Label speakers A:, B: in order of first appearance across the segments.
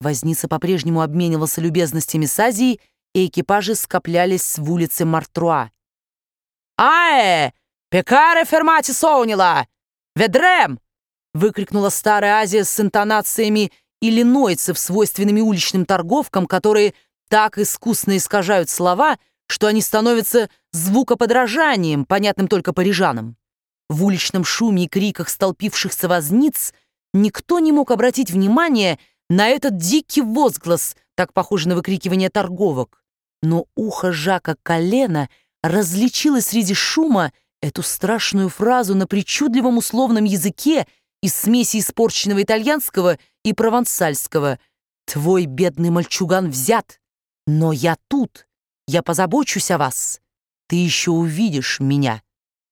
A: Возница по-прежнему обменивался любезностями с Азией, и экипажи скоплялись в улице Мартруа. «Аэ! Пекаре фермати соунила! Ведрем!» — выкрикнула старая Азия с интонациями иллинойцев, свойственными уличным торговкам, которые так искусно искажают слова, что они становятся звукоподражанием, понятным только парижанам. В уличном шуме и криках столпившихся возниц никто не мог обратить внимание на этот дикий возглас, так похожий на выкрикивание торговок. Но ухо Жака Каллена различило среди шума эту страшную фразу на причудливом условном языке из смеси испорченного итальянского и провансальского. «Твой бедный мальчуган взят, но я тут, я позабочусь о вас, ты еще увидишь меня».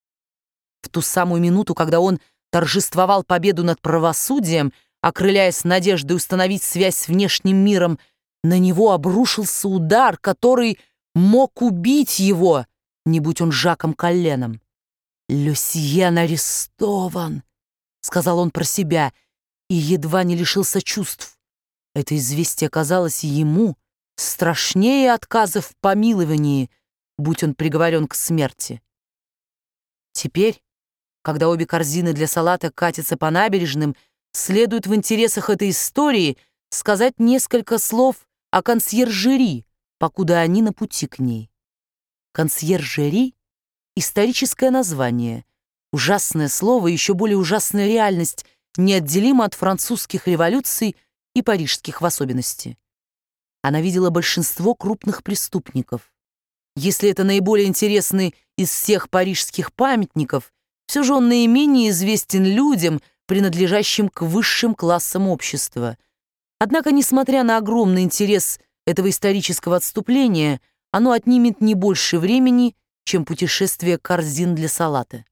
A: В ту самую минуту, когда он торжествовал победу над правосудием, окрыляясь надеждой установить связь с внешним миром, на него обрушился удар, который мог убить его, не будь он Жаком Калленом. «Люсьен арестован», — сказал он про себя, и едва не лишился чувств. Это известие казалось ему страшнее отказа в помиловании, будь он приговорен к смерти. Теперь, когда обе корзины для салата катятся по набережным, следует в интересах этой истории сказать несколько слов о консьержери, покуда они на пути к ней. Консьержери — историческое название, ужасное слово и еще более ужасная реальность, неотделима от французских революций и парижских в особенности. Она видела большинство крупных преступников. Если это наиболее интересный из всех парижских памятников, все же он наименее известен людям, принадлежащим к высшим классам общества. Однако, несмотря на огромный интерес этого исторического отступления, оно отнимет не больше времени, чем путешествие корзин для салата.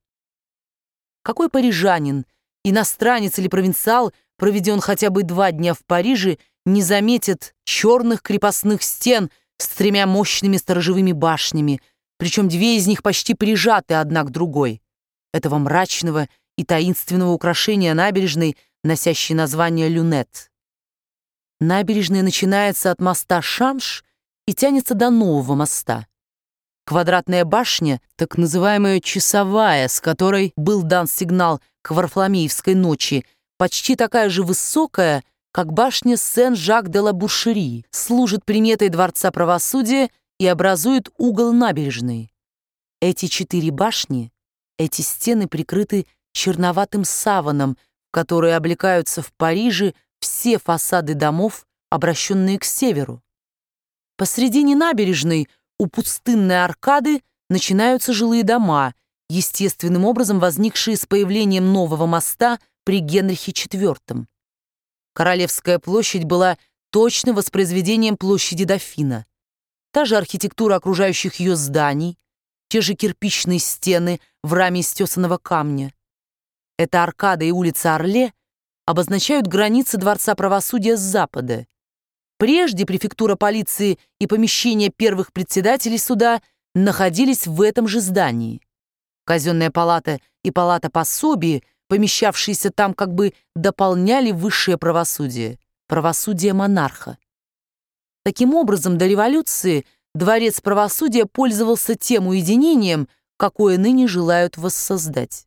A: Какой парижанин, иностранец или провинциал, проведен хотя бы 2 дня в Париже, не заметит черных крепостных стен с 3 мощными сторожевыми башнями, причем 2 из них почти прижаты одна к другой, этого мрачного и таинственного украшения набережной, носящей название «Люнет». Набережная начинается от моста Шанш и тянется до нового моста. Квадратная башня, так называемая часовая, с которой был дан сигнал к Варфоломеевской ночи, почти такая же высокая, как башня Сен-Жак-де-ла-Бушери, служит приметой Дворца правосудия и образует угол набережной. Эти 4 башни, эти стены прикрыты черноватым саваном, в который облекаются в Париже все фасады домов, обращенные к северу. Посредине набережной у пустынной аркады начинаются жилые дома, естественным образом возникшие с появлением нового моста при Генрихе IV. Королевская площадь была точным воспроизведением площади Дофина. Та же архитектура окружающих ее зданий, те же кирпичные стены в раме из тесаного камня. Эта аркада и улица Орле обозначают границы Дворца правосудия с запада. Прежде префектура полиции и помещения первых председателей суда находились в этом же здании. Казенная палата и палата пособий, помещавшиеся там, как бы дополняли высшее правосудие, правосудие монарха. Таким образом, до революции Дворец правосудия пользовался тем уединением, какое ныне желают воссоздать.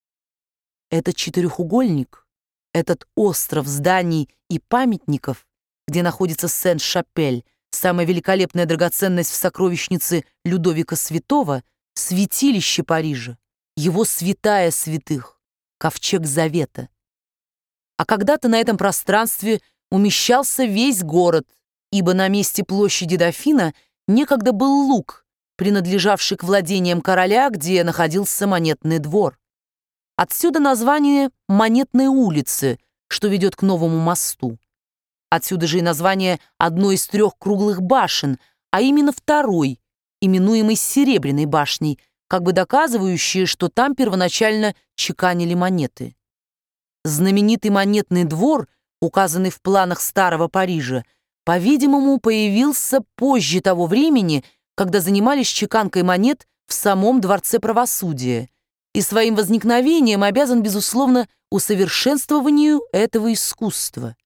A: Этот четырехугольник, этот остров зданий и памятников, где находится Сен-Шапель, самая великолепная драгоценность в сокровищнице Людовика Святого, святилище Парижа, его святая святых, ковчег Завета. А когда-то на этом пространстве умещался весь город, ибо на месте площади Дофина некогда был луг, принадлежавший к владениям короля, где находился Монетный двор. Отсюда название Монетной улицы, что ведет к новому мосту. Отсюда же и название одной из 3 круглых башен, а именно второй, именуемой Серебряной башней, как бы доказывающее, что там первоначально чеканили монеты. Знаменитый Монетный двор, указанный в планах Старого Парижа, по-видимому, появился позже того времени, когда занимались чеканкой монет в самом Дворце правосудия, и своим возникновением обязан, безусловно, усовершенствованию этого искусства.